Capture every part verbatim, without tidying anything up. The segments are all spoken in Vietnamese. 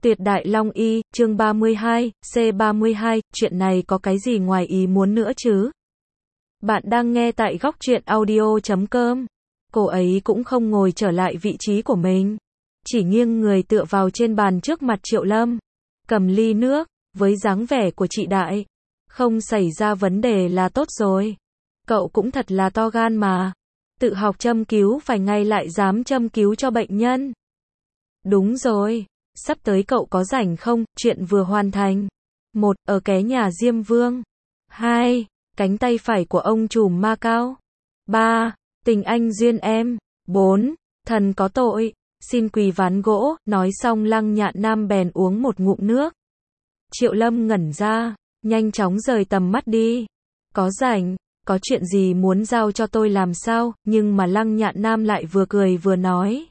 Tuyệt Đại Long Y, chương ba mươi hai, C ba mươi hai, chuyện này có cái gì ngoài ý muốn nữa chứ? Bạn đang nghe tại góc truyện audio chấm com. Cô ấy cũng không ngồi trở lại vị trí của mình. Chỉ nghiêng người tựa vào trên bàn trước mặt Triệu Lâm. Cầm ly nước, với dáng vẻ của chị Đại. Không xảy ra vấn đề là tốt rồi. Cậu cũng thật là to gan mà. Tự học châm cứu phải ngay lại dám châm cứu cho bệnh nhân. Đúng rồi. Sắp tới cậu có rảnh không? Chuyện vừa hoàn thành. Một, ở cái nhà Diêm Vương. Hai, cánh tay phải của ông trùm ma cao. Ba, tình anh duyên em. Bốn, thần có tội. Xin quỳ ván gỗ. Nói xong Lăng Nhạn Nam bèn uống một ngụm nước. Triệu Lâm ngẩn ra, nhanh chóng rời tầm mắt đi. Có rảnh, có chuyện gì muốn giao cho tôi làm sao? Nhưng mà Lăng Nhạn Nam lại vừa cười vừa nói.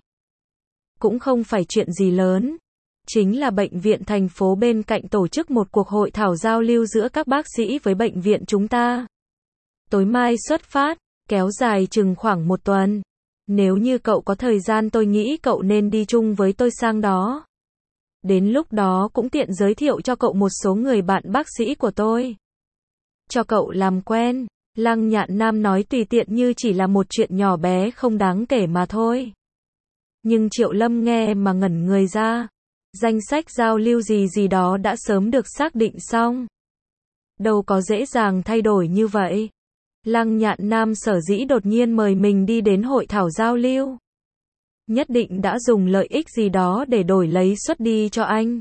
Cũng không phải chuyện gì lớn. Chính là bệnh viện thành phố bên cạnh tổ chức một cuộc hội thảo giao lưu giữa các bác sĩ với bệnh viện chúng ta. Tối mai xuất phát, kéo dài chừng khoảng một tuần. Nếu như cậu có thời gian tôi nghĩ cậu nên đi chung với tôi sang đó. Đến lúc đó cũng tiện giới thiệu cho cậu một số người bạn bác sĩ của tôi. Cho cậu làm quen. Lăng Nhạn Nam nói tùy tiện như chỉ là một chuyện nhỏ bé không đáng kể mà thôi. Nhưng Triệu Lâm nghe mà ngẩn người ra. Danh sách giao lưu gì gì đó đã sớm được xác định xong. Đâu có dễ dàng thay đổi như vậy. Lăng Nhạn Nam sở dĩ đột nhiên mời mình đi đến hội thảo giao lưu. Nhất định đã dùng lợi ích gì đó để đổi lấy suất đi cho anh.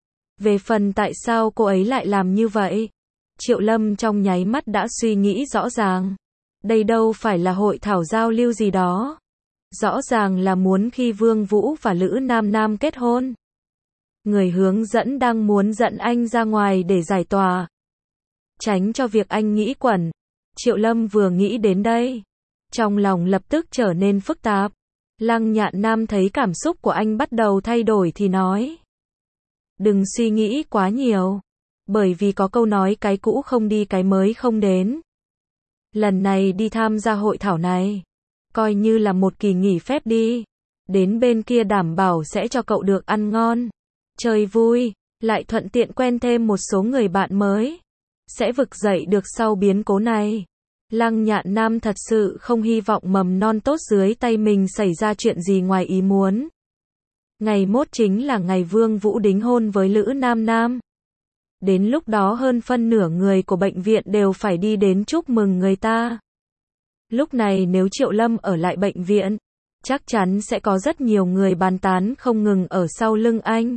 Về phần tại sao cô ấy lại làm như vậy, Triệu Lâm trong nháy mắt đã suy nghĩ rõ ràng. Đây đâu phải là hội thảo giao lưu gì đó. Rõ ràng là muốn khi Vương Vũ và Lữ Nam Nam kết hôn. Người hướng dẫn đang muốn dẫn anh ra ngoài để giải tỏa. Tránh cho việc anh nghĩ quẩn. Triệu Lâm vừa nghĩ đến đây, trong lòng lập tức trở nên phức tạp. Lăng Nhạn Nam thấy cảm xúc của anh bắt đầu thay đổi thì nói. Đừng suy nghĩ quá nhiều. Bởi vì có câu nói cái cũ không đi cái mới không đến. Lần này đi tham gia hội thảo này, coi như là một kỳ nghỉ phép đi. Đến bên kia đảm bảo sẽ cho cậu được ăn ngon, chơi vui, lại thuận tiện quen thêm một số người bạn mới. Sẽ vực dậy được sau biến cố này. Lăng Nhạn Nam thật sự không hy vọng mầm non tốt dưới tay mình xảy ra chuyện gì ngoài ý muốn. Ngày mốt chính là ngày Vương Vũ đính hôn với Lữ Nam Nam. Đến lúc đó hơn phân nửa người của bệnh viện đều phải đi đến chúc mừng người ta. Lúc này nếu Triệu Lâm ở lại bệnh viện, chắc chắn sẽ có rất nhiều người bàn tán không ngừng ở sau lưng anh.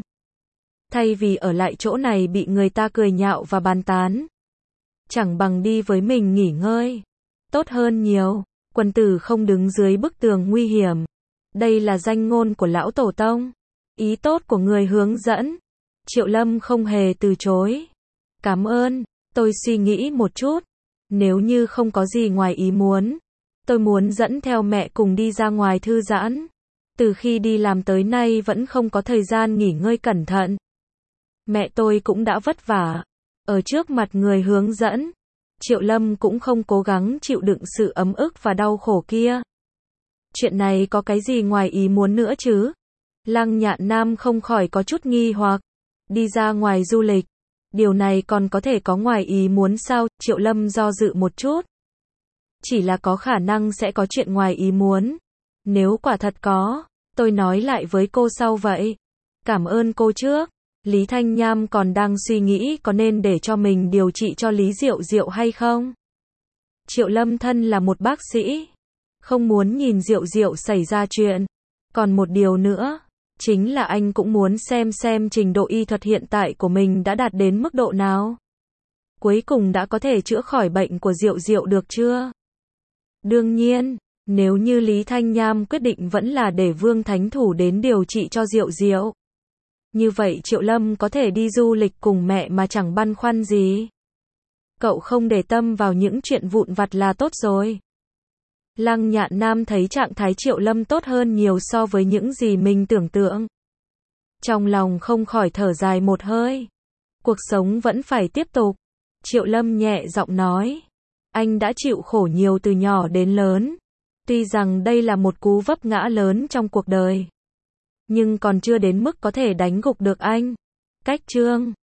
Thay vì ở lại chỗ này bị người ta cười nhạo và bàn tán, chẳng bằng đi với mình nghỉ ngơi. Tốt hơn nhiều. Quân tử không đứng dưới bức tường nguy hiểm. Đây là danh ngôn của lão tổ tông. Ý tốt của người hướng dẫn. Triệu Lâm không hề từ chối. Cảm ơn, tôi suy nghĩ một chút. Nếu như không có gì ngoài ý muốn, tôi muốn dẫn theo mẹ cùng đi ra ngoài thư giãn. Từ khi đi làm tới nay vẫn không có thời gian nghỉ ngơi cẩn thận. Mẹ tôi cũng đã vất vả. Ở trước mặt người hướng dẫn, Triệu Lâm cũng không cố gắng chịu đựng sự ấm ức và đau khổ kia. Chuyện này có cái gì ngoài ý muốn nữa chứ? Lăng Nhạn Nam không khỏi có chút nghi hoặc. Đi ra ngoài du lịch, điều này còn có thể có ngoài ý muốn sao? Triệu Lâm do dự một chút. Chỉ là có khả năng sẽ có chuyện ngoài ý muốn. Nếu quả thật có, tôi nói lại với cô sau vậy. Cảm ơn cô trước. Lý Thanh Nham còn đang suy nghĩ có nên để cho mình điều trị cho Lý Diệu Diệu hay không. Triệu Lâm thân là một bác sĩ, không muốn nhìn Diệu Diệu xảy ra chuyện. Còn một điều nữa, chính là anh cũng muốn xem xem trình độ y thuật hiện tại của mình đã đạt đến mức độ nào. Cuối cùng đã có thể chữa khỏi bệnh của Diệu Diệu được chưa? Đương nhiên, nếu như Lý Thanh Nham quyết định vẫn là để Vương Thánh Thủ đến điều trị cho Diệu Diệu. Như vậy Triệu Lâm có thể đi du lịch cùng mẹ mà chẳng băn khoăn gì. Cậu không để tâm vào những chuyện vụn vặt là tốt rồi. Lăng Nhạn Nam thấy trạng thái Triệu Lâm tốt hơn nhiều so với những gì mình tưởng tượng. Trong lòng không khỏi thở dài một hơi. Cuộc sống vẫn phải tiếp tục. Triệu Lâm nhẹ giọng nói. Anh đã chịu khổ nhiều từ nhỏ đến lớn. Tuy rằng đây là một cú vấp ngã lớn trong cuộc đời. Nhưng còn chưa đến mức có thể đánh gục được anh. Cách chương